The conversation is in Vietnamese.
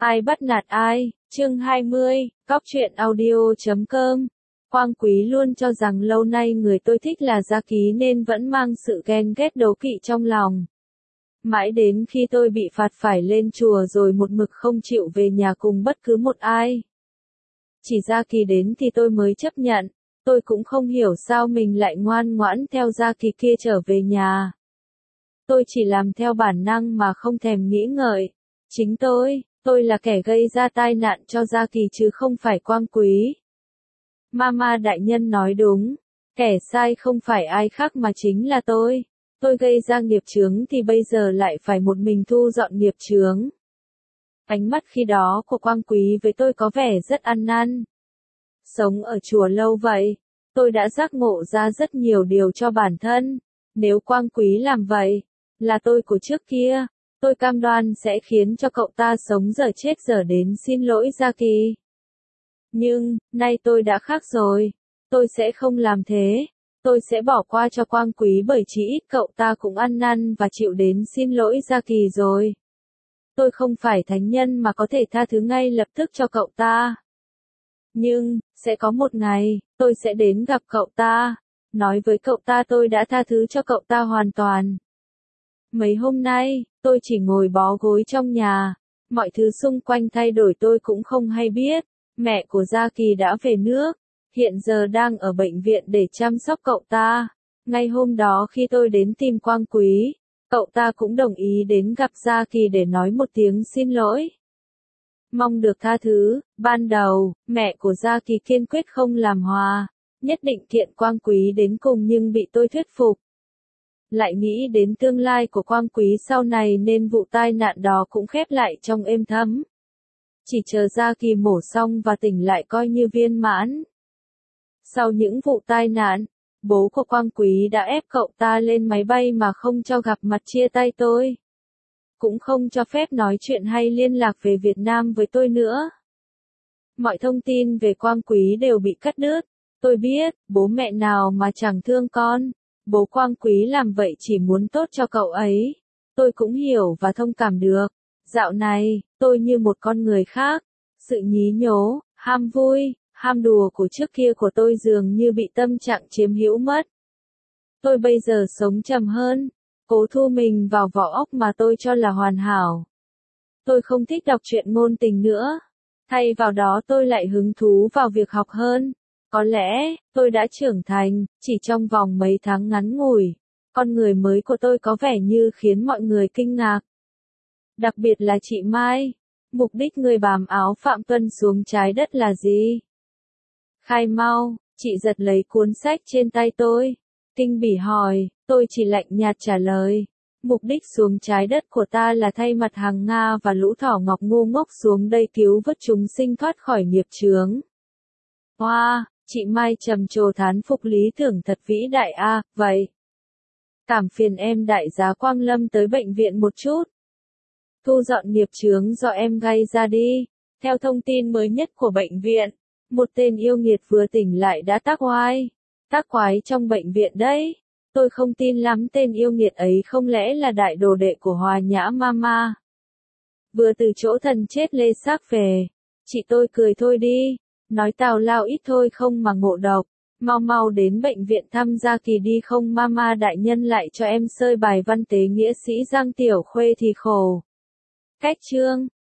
Ai bắt nạt ai, chương 20, Cóc truyện audio.com. Quang Quý luôn cho rằng lâu nay người tôi thích là Gia Ký nên vẫn mang sự ghen ghét đố kỵ trong lòng. Mãi đến khi tôi bị phạt phải lên chùa rồi một mực không chịu về nhà cùng bất cứ một ai. Chỉ Gia Kỳ đến thì tôi mới chấp nhận, tôi cũng không hiểu sao mình lại ngoan ngoãn theo Gia Kỳ kia trở về nhà. Tôi chỉ làm theo bản năng mà không thèm nghĩ ngợi. Chính tôi là kẻ gây ra tai nạn cho Gia Kỳ chứ không phải Quang Quý. Mama đại nhân nói đúng, kẻ sai không phải ai khác mà chính là tôi. Tôi gây ra nghiệp chướng thì bây giờ lại phải một mình thu dọn nghiệp chướng. Ánh mắt khi đó của Quang Quý với tôi có vẻ rất ăn năn. Sống ở chùa lâu vậy, tôi đã giác ngộ ra rất nhiều điều cho bản thân. Nếu Quang Quý làm vậy, là tôi của trước kia, tôi cam đoan sẽ khiến cho cậu ta sống dở chết dở đến xin lỗi Gia Kỳ. Nhưng, nay tôi đã khác rồi, tôi sẽ không làm thế. Tôi sẽ bỏ qua cho Quang Quý bởi chỉ ít cậu ta cũng ăn năn và chịu đến xin lỗi Gia Kỳ rồi. Tôi không phải thánh nhân mà có thể tha thứ ngay lập tức cho cậu ta. Nhưng, sẽ có một ngày, tôi sẽ đến gặp cậu ta, nói với cậu ta tôi đã tha thứ cho cậu ta hoàn toàn. Mấy hôm nay, tôi chỉ ngồi bó gối trong nhà, mọi thứ xung quanh thay đổi tôi cũng không hay biết. Mẹ của Gia Kỳ đã về nước, hiện giờ đang ở bệnh viện để chăm sóc cậu ta. Ngay hôm đó khi tôi đến tìm Quang Quý, cậu ta cũng đồng ý đến gặp Gia Kỳ để nói một tiếng xin lỗi. Mong được tha thứ. Ban đầu, mẹ của Gia Kỳ kiên quyết không làm hòa, nhất định kiện Quang Quý đến cùng nhưng bị tôi thuyết phục. Lại nghĩ đến tương lai của Quang Quý sau này nên vụ tai nạn đó cũng khép lại trong êm thấm. Chỉ chờ Gia Kỳ mổ xong và tỉnh lại coi như viên mãn. Sau những vụ tai nạn, bố của Quang Quý đã ép cậu ta lên máy bay mà không cho gặp mặt chia tay tôi. Cũng không cho phép nói chuyện hay liên lạc về Việt Nam với tôi nữa. Mọi thông tin về Quang Quý đều bị cắt đứt. Tôi biết, bố mẹ nào mà chẳng thương con. Bố Quang Quý làm vậy chỉ muốn tốt cho cậu ấy. Tôi cũng hiểu và thông cảm được. Dạo này, tôi như một con người khác. Sự nhí nhố, ham vui, ham đùa của trước kia của tôi dường như bị tâm trạng chiếm hữu mất. Tôi bây giờ sống trầm hơn, cố thu mình vào vỏ ốc mà tôi cho là hoàn hảo. Tôi không thích đọc truyện ngôn tình nữa. Thay vào đó tôi lại hứng thú vào việc học hơn. Có lẽ, tôi đã trưởng thành, chỉ trong vòng mấy tháng ngắn ngủi. Con người mới của tôi có vẻ như khiến mọi người kinh ngạc. Đặc biệt là chị Mai. Mục đích người bám áo Phạm Tuân xuống trái đất là gì? Khai mau, chị giật lấy cuốn sách trên tay tôi. Kinh bỉ hỏi, tôi chỉ lạnh nhạt trả lời. Mục đích xuống trái đất của ta là thay mặt hàng Nga và lũ thỏ ngọc ngu ngốc xuống đây cứu vớt chúng sinh thoát khỏi nghiệp chướng. Hoa, chị Mai trầm trồ thán phục lý tưởng thật vĩ đại a, vậy. Cảm phiền em đại giá Quang Lâm tới bệnh viện một chút. Thu dọn nghiệp chướng do em gây ra đi. Theo thông tin mới nhất của bệnh viện, một tên yêu nghiệt vừa tỉnh lại đã tác oai. Tác quái trong bệnh viện đấy. Tôi không tin lắm tên yêu nghiệt ấy không lẽ là đại đồ đệ của Hòa Nhã Mama. Vừa từ chỗ thần chết lê xác về. Chị tôi cười thôi đi. Nói tào lao ít thôi không mà ngộ độc. Mau mau đến bệnh viện thăm Gia Kỳ đi không Mama đại nhân lại cho em sơi bài văn tế nghĩa sĩ Giang Tiểu Khuê thì khổ. Cách chương